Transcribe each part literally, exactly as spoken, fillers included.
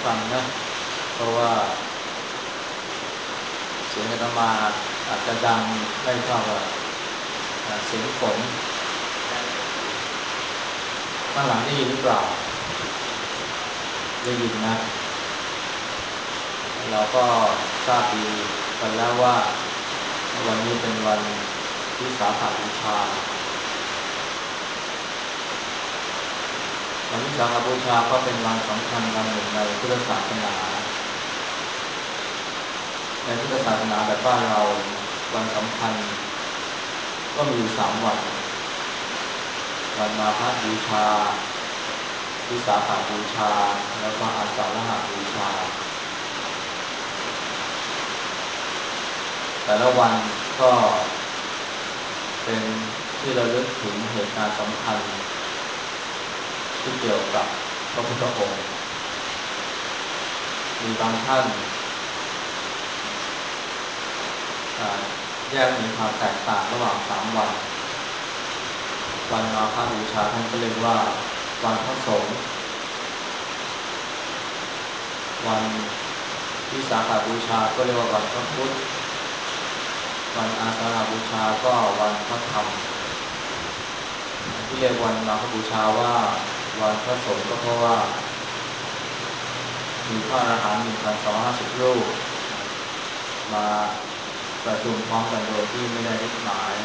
ฟังนะเพราะว่าเสียงอาตมาอาจจะดังไม่เท่ากับเสียงฝนข้างหลังได้ยินหรือเปล่าได้ยินนะเราก็ทราบดีกันแล้วว่าวันนี้เป็นวันวิสาขบูชาวันวิสาขบูชาก็เป็นวันสำคัญวันหนึ่งในพุทธศาสนาในพุทธศาสนาแบบบ้านเราวันสำคัญก็มีอยู่สามวันวันมาฆบูชาวิสาขบูชาแล้วก็อาสาฬหบูชาแต่ละวันก็เป็นที่ระลึกถึงเหตุการณ์สำคัญที่เกี่ยวกับพระพุทธองค์มีบางท่านแยกเห็นความแตกต่างระหว่างสามวันวันมาฆบูชาท่านก็เรียกว่าวันพระสงฆ์วันวิสาขบูชาก็เรียกว่าวันพระพุทธวันอาสาฬหบูชาก็วันพระธรรมที่เรียกวันมาฆบูชาว่าวันพระสงฆ์ก็เพราะว่ามีพระอรหันต์หนึ่งพันสองร้อยห้าสิบรูปมาประชุมพร้อมกันโดยที่ไม่ได้นัดหมาย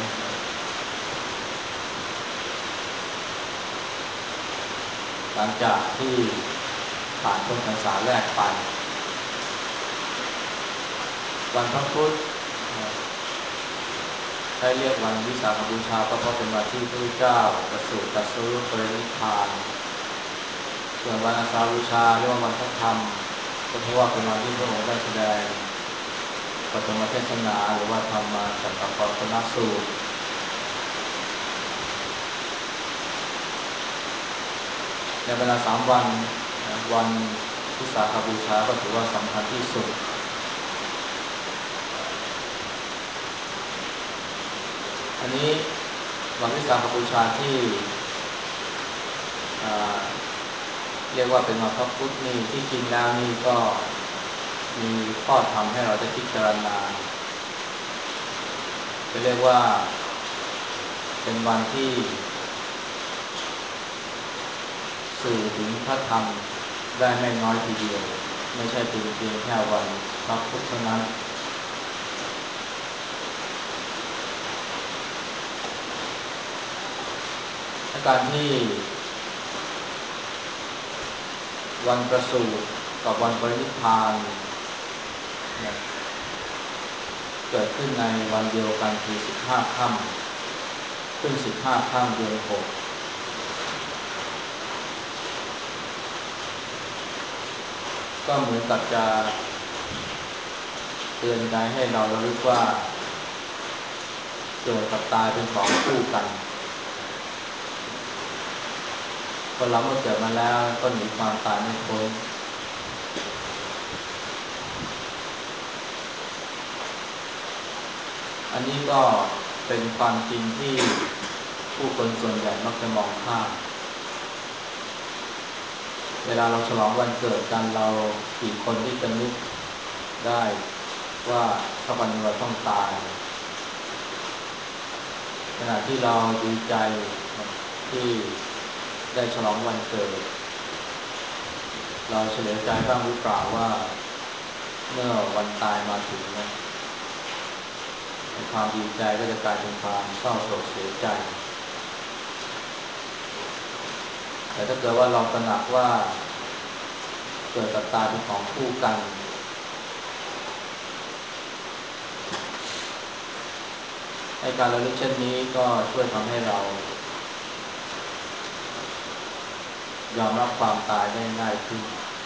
หลังจากที่ผ่านพ้นพรรษาแรกไปวันพระพุธได้เรียกวันวิสาขบูชาเพราะเป็นวันที่พระพุทธเจ้าประสูติตรัสรู้ปรินิพพานส่วนวันอาสาฬหบูชาเรียกว่าวันพระธรรมก็เพราะว่าเป็นวันที่พระองค์ได้แสดงปฐมเทศนาหรือว่าธรรมจักรพรรดิสูตรในเวลาสามวันวันวิสาขบูชาก็ถือว่าสำคัญที่สุดอันนี้วันวิสาขบูชาที่เรียกว่าเป็นวันพระพุธนี่ที่จริงแล้วนี่ก็มีข้อธรรมให้เราได้พิจารณาจะเรียกว่าเป็นวันที่สื่อถึงพระธรรมได้ไม่น้อยทีเดียวไม่ใช่เป็นเพียงแค่วันพระพุธเท่านั้นการที่วันประสูติกับวันปรินิพพานเกิดขึ้นในวันเดียวกันคือสิบห้าค่ำขึ้นสิบห้าค่ำเดือนหกก็เหมือนกับจะเตือนใจให้เราระลึกว่าเกิดกับตายเป็นของคู่กันคนเราเมื่อเกิดมาแล้วก็หนีความตายไม่พ้นอันนี้ก็เป็นความจริงที่ผู้คนส่วนใหญ่มักจะมองข้ามเวลาเราฉลองวันเกิดกันเรากี่คนที่จะนึกได้ว่าสักวันหนึ่งเราต้องตายขณะที่เราดีใจที่ได้ฉลองวันเกิดเราเฉลียวใจบ้างหรือเปล่าว่าเมื่อวันตายมาถึงนะความดีใจก็จะกลายเป็นความเศร้าโศกเสียใจแต่ถ้าเกิดว่าเราตระหนักว่าเกิดกับตายเป็นของคู่กันในการระลึกเช่นนี้ก็ช่วยทำให้เรายอมรับความตายได้ง่ายขึ้น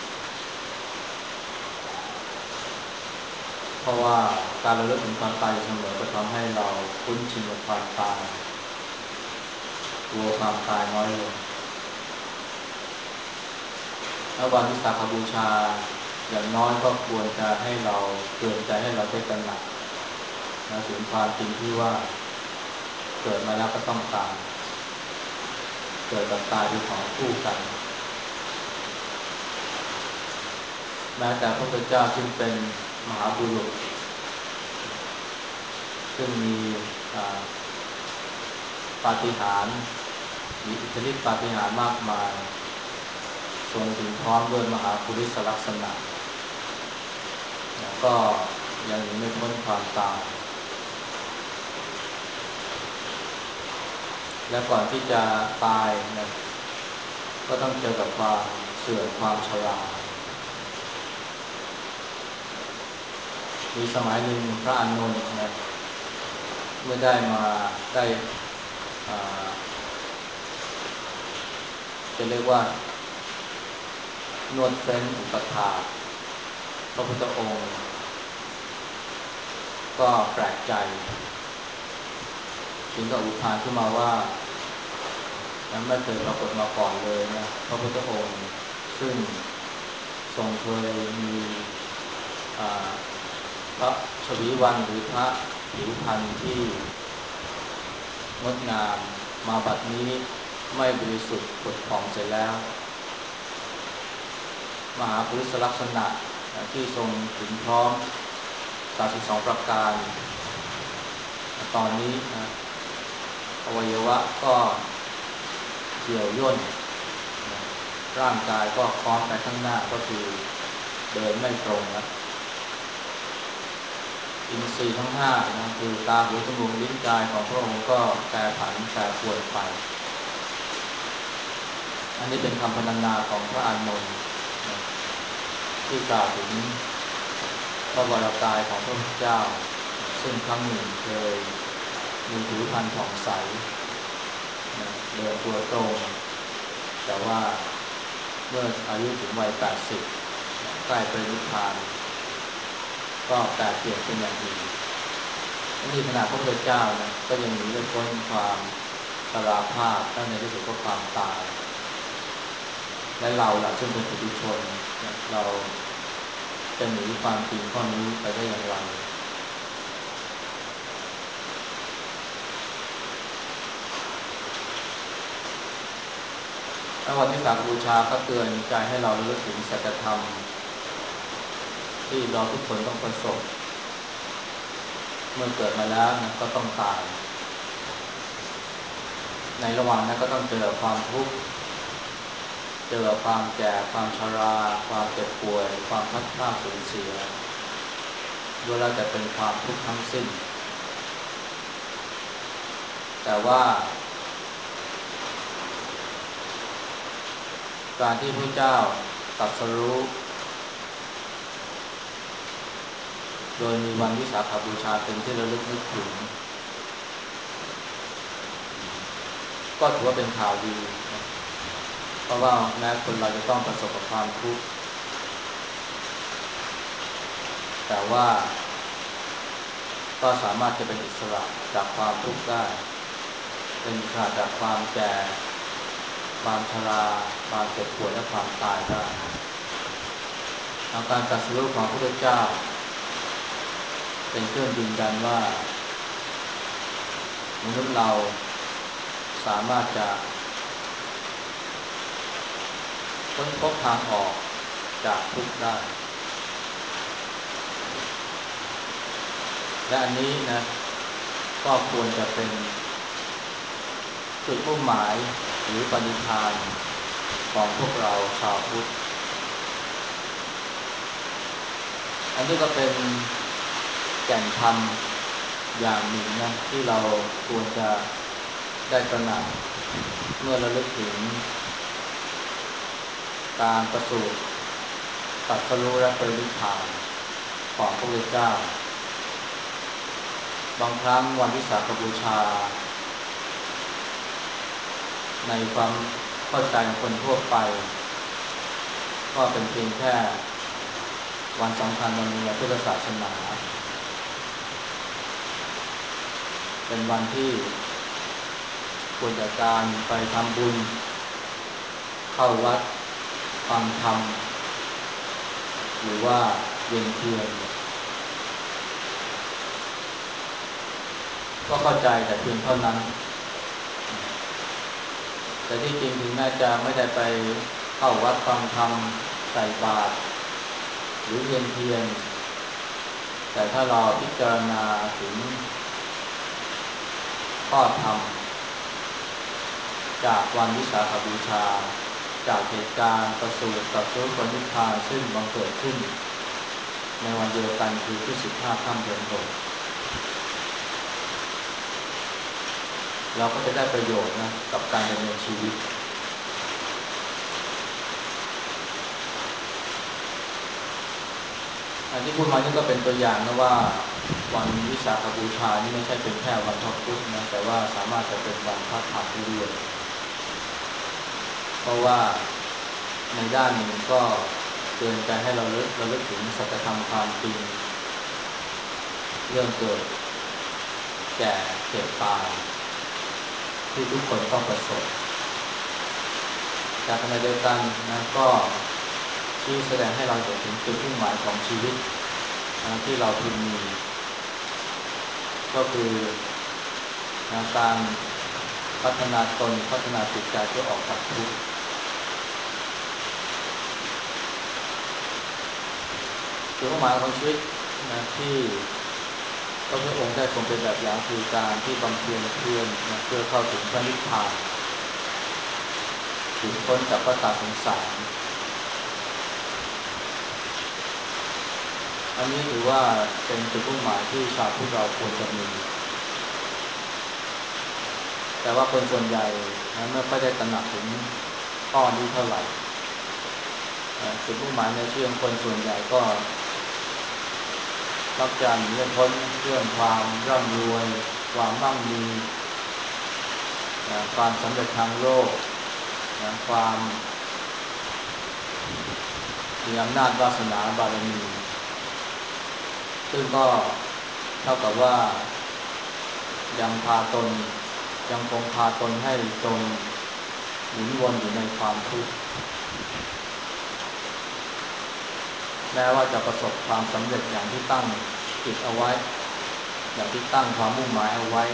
เพราะว่าการระลึกถึงความตายเสมอก็ทำให้เราคุ้นชินกับความตายกลัวความตายน้อยลงและวันวิสาขบูชาอย่างน้อยก็ควรจะให้เราเตือนใจให้เราได้ตระหนักนะถึงความจริงที่ว่าเกิดมาแล้วก็ต้องตายเกิดกับตายเป็นของคู่กันแม้แต่พระพุทธเจ้าซึ่งเป็นมหาบุรุษซึ่งมีปาฏิหาริย์มีอิทธิฤทธิปาฏิหาริย์มากมายทรงถึงพร้อมด้วยมหาปุริสลักษณะก็ยังหนีไม่พ้นความตายและก่อนที่จะตายนะก็ต้องเจอกับความเสื่อมความชรามีสมัยหนึ่งพระอานนท์นะเมื่อได้มาได้จะเรียกว่านวดเฟ้นอุปถากพระพุทธองค์ก็แปลกใจถึงกับอุทานขึ้นมาว่ายังไม่เคยปรากฏมาก่อนเลยนะพระพุทธองค์ซึ่งทรงเคยมีพระชวีวันหรือพระผิวพรรณที่งดงามมาบัดนี้ไม่บริสุทธิ์ผุดผ่องเสร็จแล้วมหาปุริสลักษณะที่ทรงถึงพร้อมสามสิบสองประการตอนนี้นะอวัยวะก็เหี่ยวย่นร่างกายก็คล้องไปข้างหน้าก็คือเดินไม่ตรงนะอินทรีย์ทั้งห้านะคือตาหูจมูกลิ้นกายของพระองค์ก็แปรผันแปรปรวนไปอันนี้เป็นคำพรรณนาของพระอานนท์ที่กล่าวถึงพระวรากายของพระพุทธเจ้าซึ่งครั้งหนึ่งเคยมีผิวพรรณผ่องใสเดินตัวตรงแต่ว่าเมื่ออายุถึงวัยแปดสิบใกล้ปรินิพพานก็แปลเปลี่ยนเป็นอย่างอื่นนี่ขนาดพระพุทธเจ้านะก็ยังหนีไม่พ้นความชราภาพและในที่สุดก็ความตายและเราล่ะซึ่งเป็นปุถุชนเราจะหนีความจริงข้อนี้ไปได้อย่างไรวันวิสาขบูชาก็เตือนใจให้เราระลึกถึงสัจธรรมที่เราทุกคนต้องประสบเมื่อเกิดมาแล้วนะก็ต้องตายในระหว่างนั้นก็ต้องเจอความทุกข์เจอความแก่ความชราความเจ็บป่วยความพัดพลาดสูญเสียล้วนแล้วแต่เป็นความทุกข์ทั้งสิ้นแต่ว่าการที่พระเจ้าตรัสรู้โดยมีวันวิสาขบูชาเป็นที่ระลึกนึกถึงก็ถือว่าเป็นข่าวดีเพราะว่าแม้คนเราจะต้องประสบกับความทุกข์แต่ว่าก็สามารถจะเป็นอิสระจากความทุกข์ได้เป็นอิสระจากความแก่ความชราความเจ็บป่วยและความตายได้การตรัสรู้ของพระพุทธเจ้าเป็นเครื่องยืนยันว่ามนุษย์เราสามารถจะค้นพบทางออกจากทุกข์ได้และอันนี้นะก็ควรจะเป็นจุดมุ่งหมายหรือปณิธานของพวกเราชาวพุทธอันนี้ก็เป็นแก่นธรรมอย่างหนึ่งนะที่เราควรจะได้ตระหนักเมื่อระลึกถึงการประสูติตรัสรู้และปรินิพพานของพระพุทธเจ้าบางครั้งวันวิสาขบูชาในความเข้าใจของคนทั่วไปก็เป็นเพียงแค่วันสำคัญวันหนึ่งในพุทธศาสนาเป็นวันที่ควรจากการไปทำบุญเข้าวัดฟังธรรมหรือว่าเวียนเทียนก็เข้าใจแต่เพียงเท่านั้นแต่ที่จริงถึงแม้จะไม่ได้ไปเข้าวัดฟังธรรมใส่บาตรหรือเวียนเทียนแต่ถ้าเราพิจารณาถึงข้อธรรมจากวันวิสาขบูชาจากเหตุการณ์ประสูติตรัสรู้ปณิพพานซึ่งบังเกิดขึ้นในวันเดียวกันคือที่สิบห้าค่ำเดือนหกเราก็จะได้ประโยชน์นะกับการดำเนินชีวิตอันที่พูดมานี่ก็เป็นตัวอย่างนะว่าวันวิสาขบูชานี่ไม่ใช่เป็นแค่วันพระพุธนะแต่ว่าสามารถจะเป็นวันพระธรรมได้ด้วยเพราะว่าในด้านหนึ่งก็เตือนใจให้เราเลิกเราเลิกถึงสัจธรรมความจริงเรื่องเกิดแก่เจ็บตายที่ทุกคนต้องประสบแต่ขณะเดียวกันนะก็ที่แสดงให้เราเห็นถึงจุดมุ่งหมายของชีวิตนะที่เราพึงมีก็คือนะการพัฒนาตนพัฒนาจิตใจเพื่อออกจากทุกข์จุดมุ่งหมายของชีวิตนะที่พระพุทธองค์ได้ทรงเป็นแบบอย่างคือการที่บำเพ็ญเพียรนะเพื่อเข้าถึงพระนิพพานหลุดพ้นจากวัฏสงสารอันนี้ถือว่าเป็นจุดมุ่งหมายที่ชาวพุทธเราควรจะมีแต่ว่าคนส่วนใหญ่นะไม่ค่อยได้ตระหนักถึงข้อนี้เท่าไหร่จุดมุ่งหมายในชีวิตของคนส่วนใหญ่ก็ต้องการหนีพ้นเรื่องความร่ำรวยความมั่งมีนะความสำเร็จทางโลกนะความมีอำนาจวาสนาบารมีซึ่งก็เท่ากับว่ายังพาตนยังคงพาตนให้จมหมุนวนอยู่ในความทุกข์แม้ว่าจะประสบความสำเร็จอย่างที่ตั้งจิตเอาไว้อย่างที่ตั้งความมุ่งหมายเอาไว้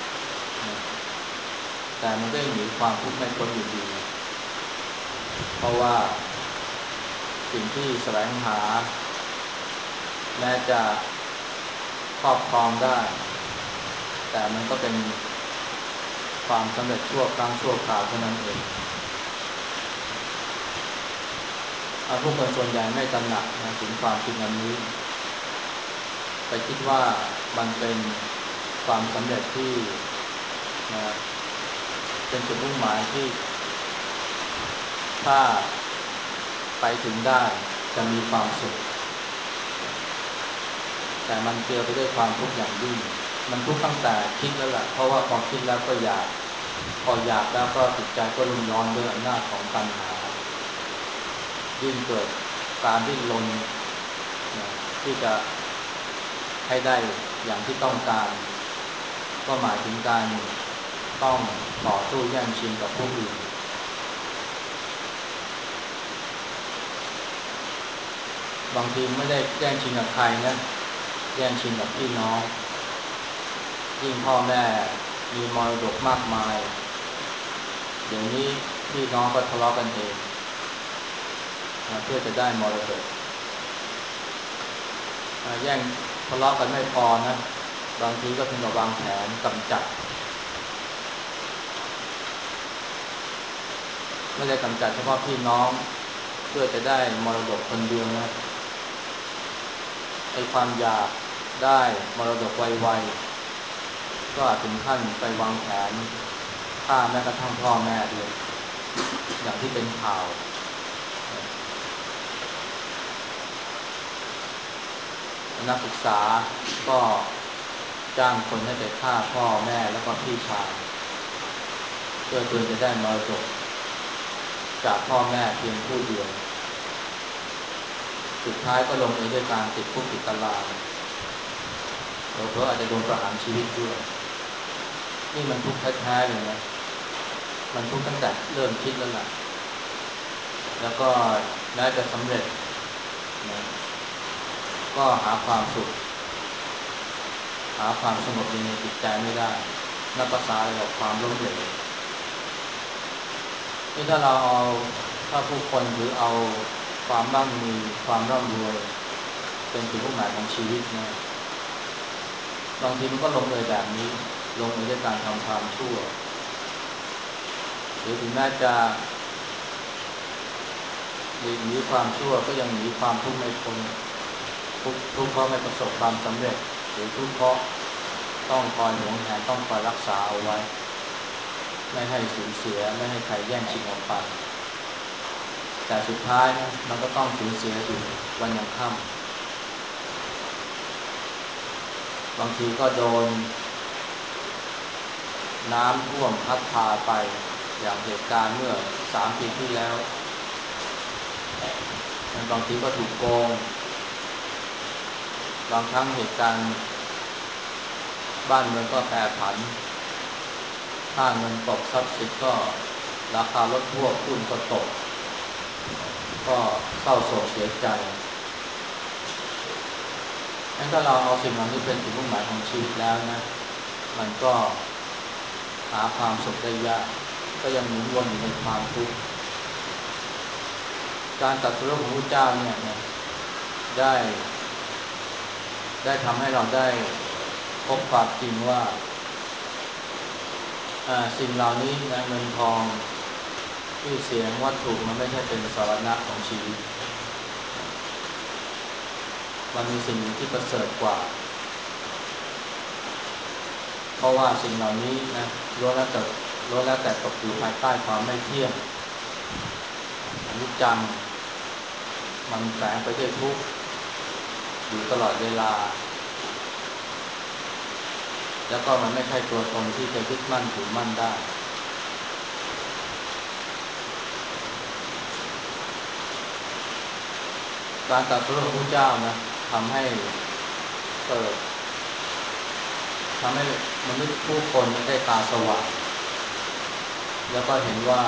แต่มันก็ยังหนีความทุกข์ไม่พ้นอยู่ดีเพราะว่าสิ่งที่แสวงหาแม้จะครอบครองได้แต่มันก็เป็นความสำเร็จชั่วครั้งชั่วคราวเท่านั้นเองผู้คนส่วนใหญ่ไม่ตระหนักนะถึงความจริงอันนี้ไปคิดว่ามันเป็นความสำเร็จที่นะเป็นจุดมุ่งหมายที่ถ้าไปถึงได้จะมีความสุขแต่มันเจือไปด้วยความทุกข์อย่างยิ่งมันทุกข์ตั้งแต่คิดแล้วแหละเพราะว่าพอคิดแล้วก็อยากพออยากแล้วก็จิตใจก็รุ่มร้อนด้วยอำนาจของตัณหายิ่งเกิดการดิ้นรนนะที่จะให้ได้อย่างที่ต้องการก็หมายถึงการต้องต่อสู้แย่งชิงกับผู้อื่นบางทีไม่ได้แย่งชิงกับใครนะแย่งชิงกับพี่น้องยิ่งพ่อแม่มีมรดกมากมายเดี๋ยวนี้พี่น้องก็ทะเลาะกันเองนะเพื่อจะได้มรดกแย่งทะเลาะกันไม่พอนะบางทีก็ถึงกับวางแผนกำจัดไม่ได้กำจัดเฉพาะพี่น้องเพื่อจะได้มรดกคนเดียวนะไอ้ความอยากได้มรดกไวๆก็อาจถึงขั้นไปวางแผนฆ่าแม้กระทั่งพ่อแม่ด้วยอย่างที่เป็นข่าวนักศึกษาก็จ้างคนให้ไปฆ่าพ่อแม่แล้วก็พี่ชายเพื่อตัวจะได้มรดกจากพ่อแม่เพียงผู้เดียวสุดท้ายก็ลงเอยด้วยการติดคุกติดตารางเผลอๆอาจจะโดนประหารชีวิตด้วยนี่มันทุกข์แท้ๆเลยนะมันทุกข์ตั้งแต่เริ่มคิดแล้วล่ะแล้วก็แม้จะสำเร็จนะก็หาความสุขหาความสงบเย็นในจิตใจไม่ได้นับภาษาอะไรกับความล้มเหลวนี่ถ้าเราเอาถ้าผู้คนหรือเอาความมั่งมีความร่ำรวยเป็นจุดมุ่งหมายของชีวิตนะบางทีมันก็ลงเอยแบบนี้ลงเอยด้วยการทำความชั่วหรือถึงแม้จะหลีกหนีความชั่วก็ยังหนีความทุกข์ไม่พ้นทุกทุกข์เพราะไม่ประสบความสำเร็จหรือทุกข์เพราะต้องคอยหวงแหนต้องคอยรักษาเอาไว้ไม่ให้สูญเสียไม่ให้ใครแย่งชิงเอาไปแต่สุดท้ายนะมันก็ต้องสูญเสียอยู่วันยังค่ำบางทีก็โดนน้ำท่วมพัดพาไปอย่างเหตุการณ์เมื่อสามปีที่แล้วบางทีก็ถูกโกงบางครั้งเหตุการณ์บ้านเมืองก็แปรผันค่าเงินตกทรัพย์สินก็ราคาลดทั่วหุ้นก็ตกก็เศร้าโศกเสียใจงั้นถ้าเราเอาสิ่งเหล่านี้เป็นจุดมุ่งหมายของชีวิตแล้วนะมันก็หาความสุขได้ยากก็ยังหมุนวนอยู่ในความทุกข์การตรัสรู้ของพระเจ้าเนี่ยนะได้ได้ทำให้เราได้พบความจริงว่าสิ่งเหล่านี้นะเงินทองชื่อเสียงวัตถุมันไม่ใช่เป็นสาระของชีวิตมันมีสิ่งหนึ่งที่ประเสริฐกว่าเพราะว่าสิ่งเหล่านี้นะล้วนแล้วแต่ล้วนแล้วแต่ตกอยู่ภายใต้ความไม่เที่ยงอนิจจังมันแฝงไปด้วยทุกข์อยู่ตลอดเวลาแล้วก็มันไม่ใช่ตัวตนที่จะยึดมั่นถือมั่นได้การตรัสรู้ของพระเจ้านะทำให้เกิดทำให้มนุษย์ผู้คนได้ตาสว่างแล้วก็เห็นว่า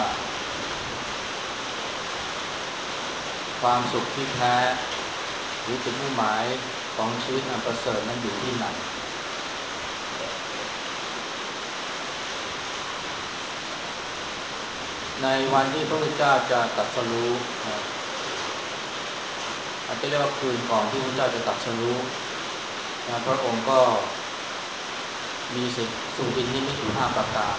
ความสุขที่แท้หรือจุดมุ่งหมายของชีวิตอันประเสริฐนั้นอยู่ที่ไหนในวันที่พระพุทธเจ้าจะตรัสรู้อาจจะเรียกว่าคืนก่อนที่พระเจ้าจะตรัสรู้นะพระองค์ก็มีสิ่งสุบินนิมิตอยู่ห้าประการ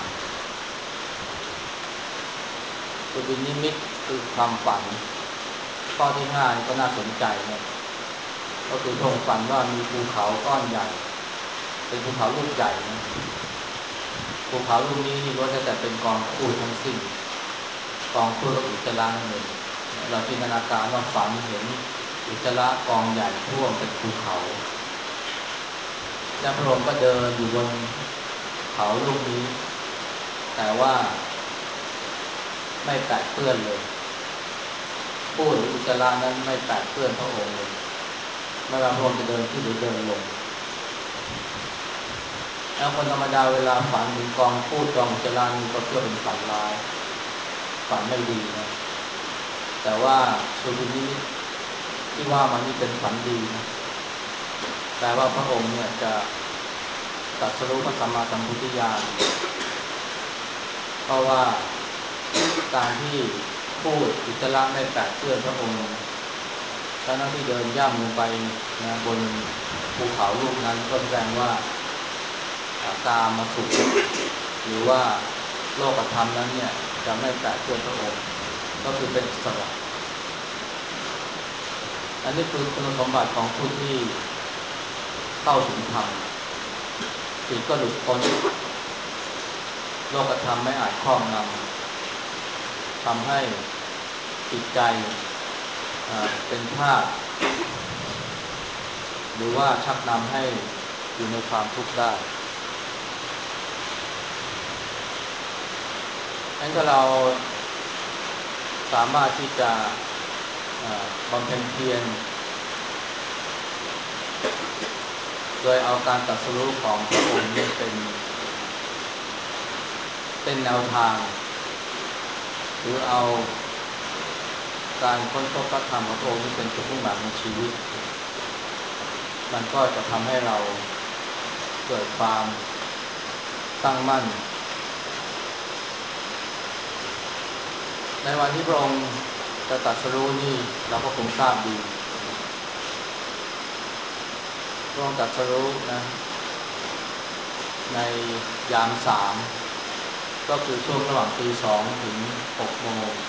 สุบินนิมิตคือความฝันข้อที่ห้าก็น่าสนใจนะก็คือพระองค์ฝันว่ามีภูเขาก้อนใหญ่เป็นภูเขาลูกใหญ่นะภูเขาลูกนี้นี่ล้วนแต่เป็นกองพูดทั้งสิ้นกองพูดกับอุจจาระนั่นเองเราจินตนาการว่าฝันเห็นอุจจาระกองใหญ่ท่วมเป็นภูเขาและพระองค์ก็เดินอยู่บนเขาลูกนี้แต่ว่าไม่แตกเปื้อนเลยพูดหรืออุจจาระนั้นไม่แตกเปื้อนพระองค์เลยไม่ว่าพระองค์จะเดินขึ้นหรือเดินลงแล้วคนธรรมดาเวลาฝันถึงกองพูดกองอุจจาระนี่ก็เพื่อเป็นฝันร้ายฝันไม่ดีนะแต่ว่าสุบินนิมิตที่ว่ามันนี่เป็นฝันดีนะแปลว่าพระองค์เนี่ยจะตรัสรู้พระสัมมาสัมพุทธญาณเพราะว่าการที่พูดอุจจาระไม่แปดเปื้อนพระองค์ทั้งที่เดินย่ำลงไปนะบนภูเขาลูกนั้นก็แสดงว่ากามมาสุขหรือว่าโลกธรรมนั้นเนี่ยจะไม่แปดเปื้อนพระองค์ก็คือเป็นอิสระอันนี้คือคุณสมบัติของผู้ที่เข้าถึงธรรมจิตก็หลุดพ้นโลกธรรมไม่อาจครอบงำทำให้จิตใจเป็นทาสหรือว่าชักนำให้อยู่ในความทุกข์ได้งั้นถ้าเราสามารถที่จะบำเพ็ญเพียรโดยเอาการตรัสรู้ของพระองค์นี้เป็นเป็นแนวทางหรือเอาการค้นพบพระธรรมของพระองค์นี้เป็นจุดมุ่งหมายของชีวิตมันก็จะทำให้เราเกิดความตั้งมั่นในวันที่พระองค์จะตรัสรู้นี่เราก็คงทราบดีระองค์ตรัสรู้นะในยามสามก็คือช่วงระหว่างตีสองถึงหกโมง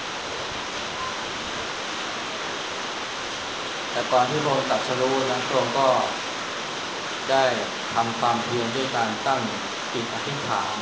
แต่ก่อนที่พระองค์ตรัสรู้นะพระองค์ก็ได้ทำความเพียรด้วยการตั้งจิตอธิษฐาน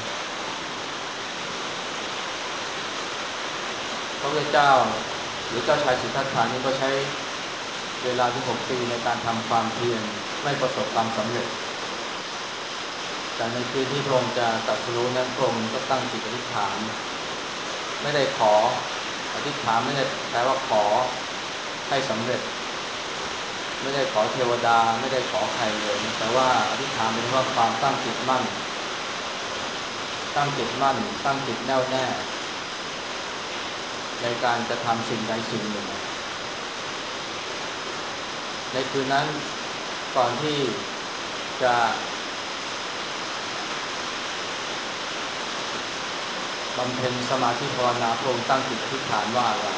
พระพุทธเจ้าหรือเจ้าชายสิทธัตถะนี้ก็ใช้เวลาถึงหกปีในการทำความเพียรไม่ประสบความสำเร็จแต่ในคืนที่พระองค์จะตรัสรู้นั้นพระองค์ก็ตั้งจิตอธิษฐานไม่ได้ขออธิษฐานไม่ได้แปลว่าขอให้สำเร็จไม่ได้ขอเทวดาไม่ได้ขอใครเลยแต่ว่าอธิษฐานเป็นว่าความตั้งจิตมั่นตั้งจิตมั่นตั้งจิตแน่วแน่ในการจะทำสิ่งใดสิ่งหนึ่งในคืนนั้นก่อนที่จะบำเพ็ญสมาธิภาวนาพระองค์ตั้งจิตอธิษฐานว่าอะไร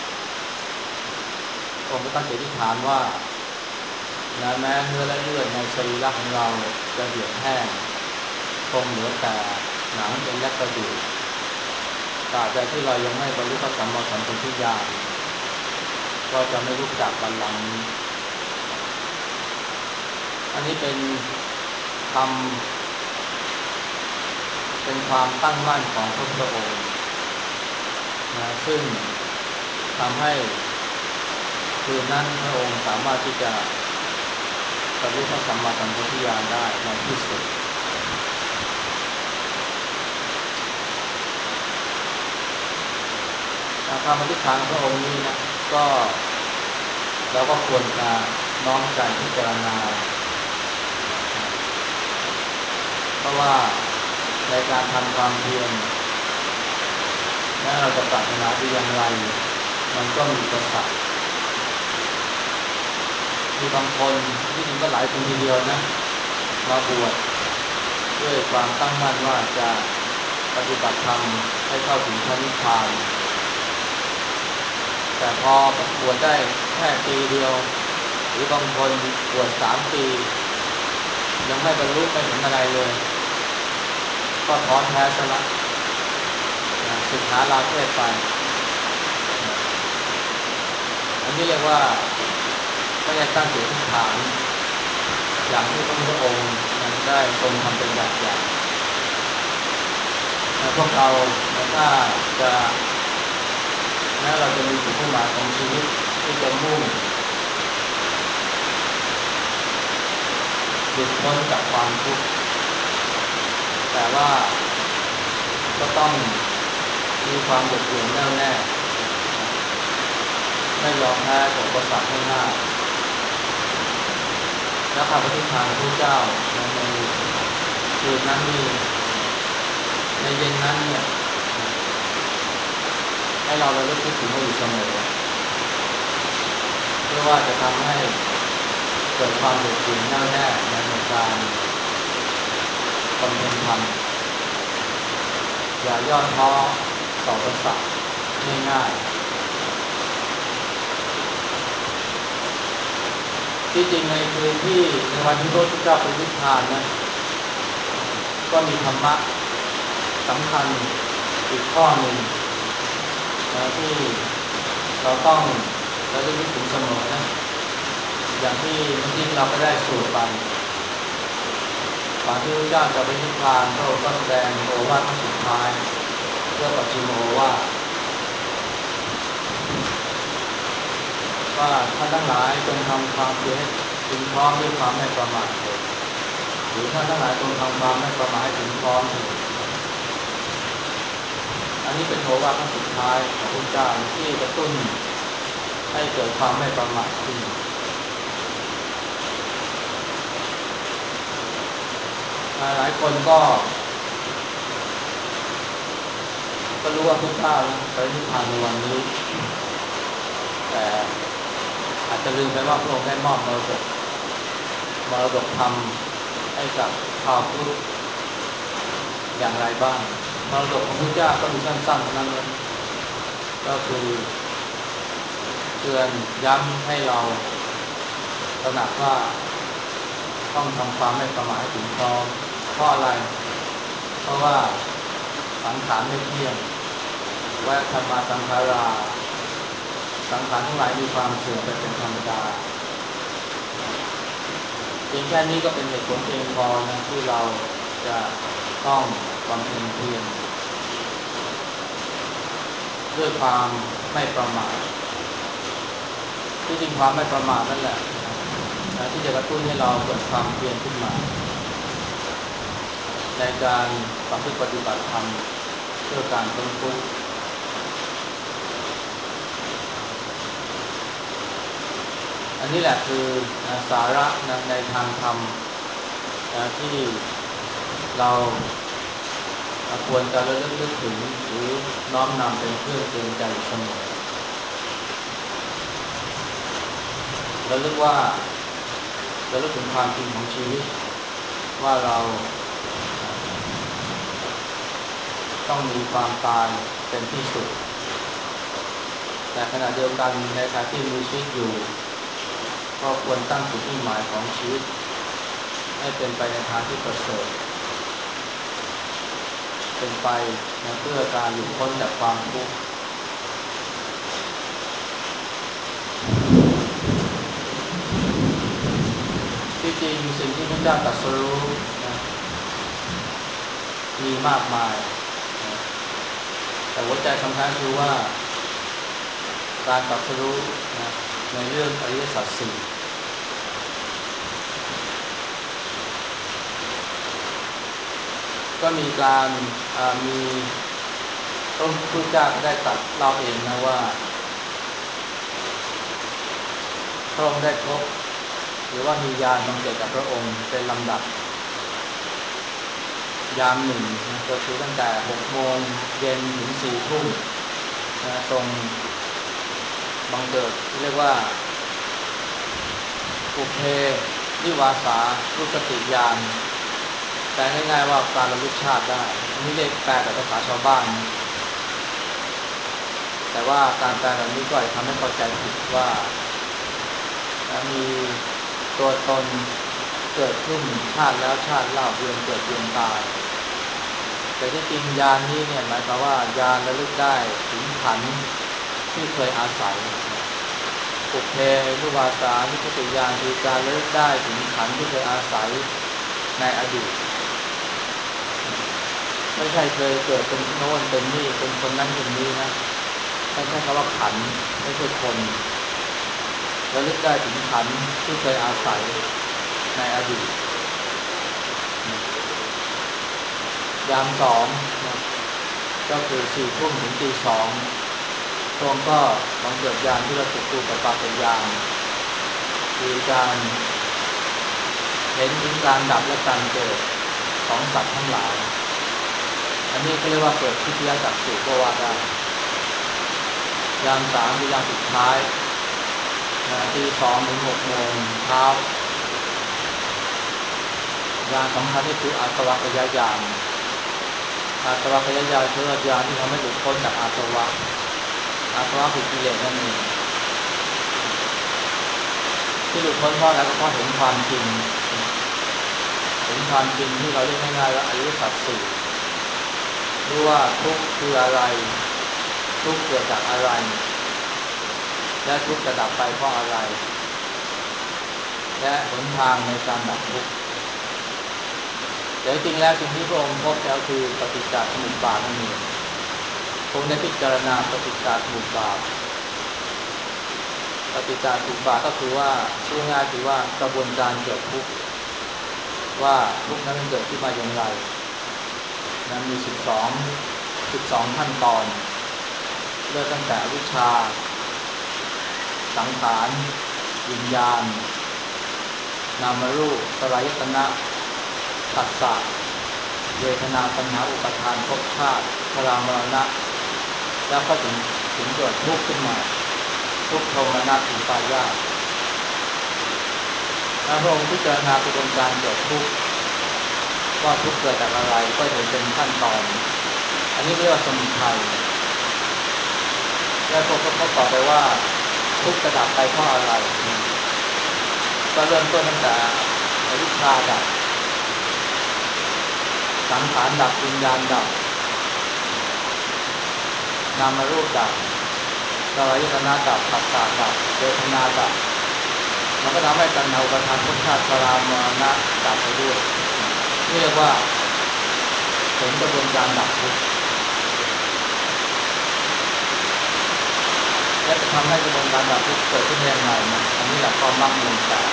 พระองค์ก็ตั้งจิตอธิษฐานว่าแม้เนื้อและเลือดในสรีระของเราจะเหือดแห้งคงเหลือแต่หนังเอ็นและกระดูกตราบใดที่เรายังไม่บรรลุพระสัมมาสัมพุทธญาณก็จะไม่ลุกจากบัลลังก์นี้อันนี้เป็นคำเป็นความตั้งมั่นของพระพุทธองค์นะซึ่งทำให้คืนนั้นพระองค์สามารถที่จะบรรลุพระสัมมาสัมพุทธญาณได้ในที่สุดคำอธิษฐานของพระองค์นี้นะก็เราก็ควรจะน้อมใจพิจารณาเพราะว่าในการทำความเพียรแม้เราจะปรารถนาดีอย่างไรมันก็มีอุปสรรคมีบางคนที่จริงก็หลายคนทีเดียวนะมาบวชด้วยความตั้งมั่นว่าจะปฏิบัติธรรมให้เข้าถึงพระนิพพานแต่พอบวชได้แค่ปีเดียวหรือบางคนบวชสามปียังไม่บรรลุไม่เห็นอะไรเลยก็ท้อแท้ซะละศึกษาลาเพศไปอันนี้เรียกว่าไม่ได้ตั้งใจอธิษฐานอย่างที่พระพุทธองค์นั้นได้ทรงทำเป็นแบบอย่างพวกเราถ้าจะแม้เราจะมีจุดมุ่งหมายของชีวิตที่จะมุ่งหลุดพ้นจากความทุกข์แต่ว่าก็ต้องมีความเด็ดเดี่ยวแน่วแน่ไม่ยอมแพ้กับอุปสรรคง่ายๆและคำอธิษฐานของพระเจ้าในคืนนั้นนี่ในเย็นนั้นเนี่ยให้เราระลึกนึกถึงเขาอยู่เสมอเพื่อว่าจะทำให้เกิดความเด็ดเดี่ยวแน่วแน่ในการบำเพ็ญธรรมอย่าย่อท้อต่ออุปสรรคง่ายๆที่จริงในคืนที่ในวันที่พระพุทธเจ้าปรินิพพานนะก็มีธรรมะสำคัญอีกข้อหนึ่งนะที่เราต้องระลึกนึกถึงเสมอนะอย่างที่เมื่อกี้เราก็ได้สวดไปก่อนที่พระเจ้าจะปรินิพพานพระองค์ก็แสดงโอวาทสุดท้ายเพื่อปัจฉิมโอวาทว่าท่านทั้งหลายจงทำความเพียรให้ถึงพร้อมด้วยความไม่ประมาทเถิดหรือท่านทั้งหลายจงทำความไม่ประมาทให้ถึงพร้อมเถิดอันนี้เป็นโอวาทสุดท้ายของพระเจ้าที่กระตุ้นให้เกิดความไม่ประมาทขึ้นหลายคนก็ก็รู้ว่าพระเจ้าไปนิพพานในวันนี้แต่อาจจะลืมไปว่าพระองค์ได้มอบมรดกมรดกธรรมให้กับชาวพุทธอย่างไรบ้างมรดกของพระเจ้าก็มีสั้นๆเท่านั้นเลยก็คือเตือนย้ำให้เราตระหนักว่าต้องทำความไม่ประมาทให้ถึงพร้อมเพราะอะไรเพราะว่าสังขารไม่เที่ยงว่าธรรมาสังขาราสังขารทั้งหลายมีความเสื่อมไปเป็นธรรมดาเพียงแค่นี้ก็เป็นเหตุผลเพียงพอนะที่เราจะต้องบำเพ็ญเพียรด้วยความไม่ประมาทที่จริงความไม่ประมาทนั่นแหละนะที่จะกระตุ้นให้เราเกิดความเพียรขึ้นมาในการประพฤติปฏิบัติธรรมเพื่อการพ้นทุกข์อันนี้แหละคือสาระในทางธรรมที่เราควรจะระลึกนึกถึงหรือน้อมนำเป็นเครื่องเตือนใจเสมอระลึกว่าระลึกถึงความจริงของชีวิตว่าเราต้องมีความตายเป็นที่สุดแต่ขณะเดียวกันในขณะที่มีชีวิตอยู่ก็ควรตั้งจุดมุ่งหมายของชีวิตให้เป็นไปในทางที่ประเสริฐเป็นไปเพื่อการหลุดพ้นจากความทุกข์ที่จริงสิ่งที่พระเจ้าตรัสรู้นะมีมากมายนะแต่หัวใจสำคัญคือว่าการตรัสรู้นะในเรื่องอริยสัจสี่ก็มีการมีพระพุทธเจ้าได้ตรัสเล่าเองนะว่าพระองค์ได้พบหรือว่ามีญาณบังเกิดกับพระองค์เป็นลำดับยามหนึ่งนะก็คือตั้งแต่หกโมงเย็นถึงสี่ทุ่มนะทรงบังเกิดเรียกว่าปุเพนิวาสานุสติญาณแปลง่ายๆว่าการระลึกชาติได้อันนี้เรียกแปลแบบภาษาชาวบ้านนะแต่ว่าการแปลแบบนี้ก็อาจจะทำให้เข้าใจผิดว่ามีตัวตนเกิดขึ้นชาติแล้วชาติเล่าเวียนเกิดเวียนตายแต่ที่จริงญาณนี้เนี่ยหมายความว่าญาณระลึกได้ถึงขันธ์ที่เคยอาศัยปุเพนิวาสานุสติญาณคือการระลึกได้ถึงขันธ์ที่เคยอาศัยในอดีตไม่ใช่เคยเกิดเป็นโน่นเป็นนี่เป็นคนนั้นคนนี้นะไม่ใช่คำว่าขันธ์ไม่ใช่คนระลึกได้ถึงขันธ์ที่เคยอาศัยในอดีตยามสองนะก็คือสี่ทุ่มถึงตีสองพระองค์ก็บังเกิดญาณที่เราติดตัวกับปาปัญญาคือการเห็นถึงการดับและการเกิดของสัตว์ทั้งหลายอันนี้ก็เรียกว่าเกิดทิพยจักษุก็ว่าได้ยามสามคือยามสุดท้ายตีสองถึงหกโมงเช้ายามสำคัญที่คืออาสวะขยายานอาสวะขยายานคือญาณที่ทำให้หลุดพ้นจากอาสวะอาสวะคือกิเลสนั่นเองที่หลุดพ้นเพราะอะไรก็เพราะเห็นความจริงเห็นความจริงที่เราเรียกง่ายๆว่าอริยสัจสี่รู้ว่าทุกข์คืออะไรทุกข์เกิดจากอะไรและทุกข์จะดับไปเพราะอะไรและหนทางในการดับทุกข์แต่จริงแล้วสิ่งที่พระองค์พบแล้วคือปฏิจจสมุปบาทนั่นเองพระองค์ได้พิจารณาปฏิจจสมุปบาทปฏิจจสมุปบาทก็คือว่าพูดง่ายคือว่ากระบวนการเกิดทุกข์ว่าทุกข์นั้นมันเกิดขึ้นมาอย่างไรนั้นมีสิบสอง สิบสองขั้นตอนเริ่มตั้งแต่อวิชชาสังขารวิญญาณนามรูปสลายตนะผัสสะเวทนาตัณหาอุปาทานภพชาติชรามรณะแล้วก็ถึงถึงเกิดทุกข์ขึ้นมาทุกข์โทมนัสอุปาญาตพระองค์พิจารณากระบวนการเกิดทุกข์ว่าทุกข์เกิดจากอะไรก็เห็นเป็นขั้นตอนอันนี้เรียกว่าสมุทัยแล้วพระองค์ก็พบต่อไปว่าทุกข์จะดับไปเพราะอะไรก็เริ่มต้นตั้งแต่วิชชาดับสังขารดับวิญญาณดับนามรูปดับกายตนะดับผัสสะดับเวทนาดับมันก็ทำให้ตัณหาอุปาทานภพชาติชรามรณะดับไปด้วยเรียกว่าเห็นกระบวนการดับทุกข์และจะทำให้กระบวนการดับทุกข์เกิดขึ้นได้ยังไงนะอันนี้แหละข้อมรรคมีองค์แปด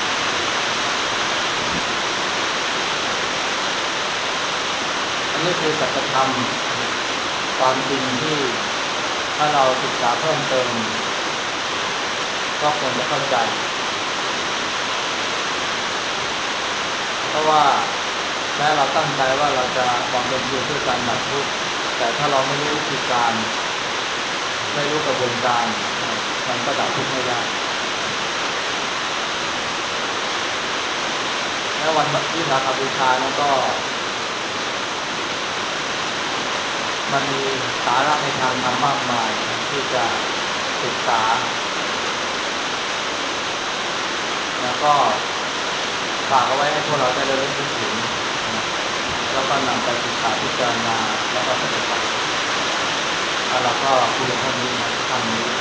อันนี้คือสัจธรรมความจริงที่ถ้าเราศึกษาเพิ่มเติมก็ควรจะเข้าใจเพราะว่าแม้เราตั้งใจว่าเราจะบำเพ็ญเพียรเพื่อการดับทุกข์แต่ถ้าเราไม่รู้วิธีการไม่รู้กระบวนการมันก็ดับทุกข์ไม่ได้และวันวิสาขบูชานั้นก็มันมีสาระในทางธรรมมากมายที่จะศึกษาแล้วก็ฝากเอาไว้ให้พวกเราได้ระลึกถึงแล้วก็นำไปศึกษาพิจารณาแล้วก็ปฏิบัติแล้วเราก็พูดเท่านี้นะคำนี้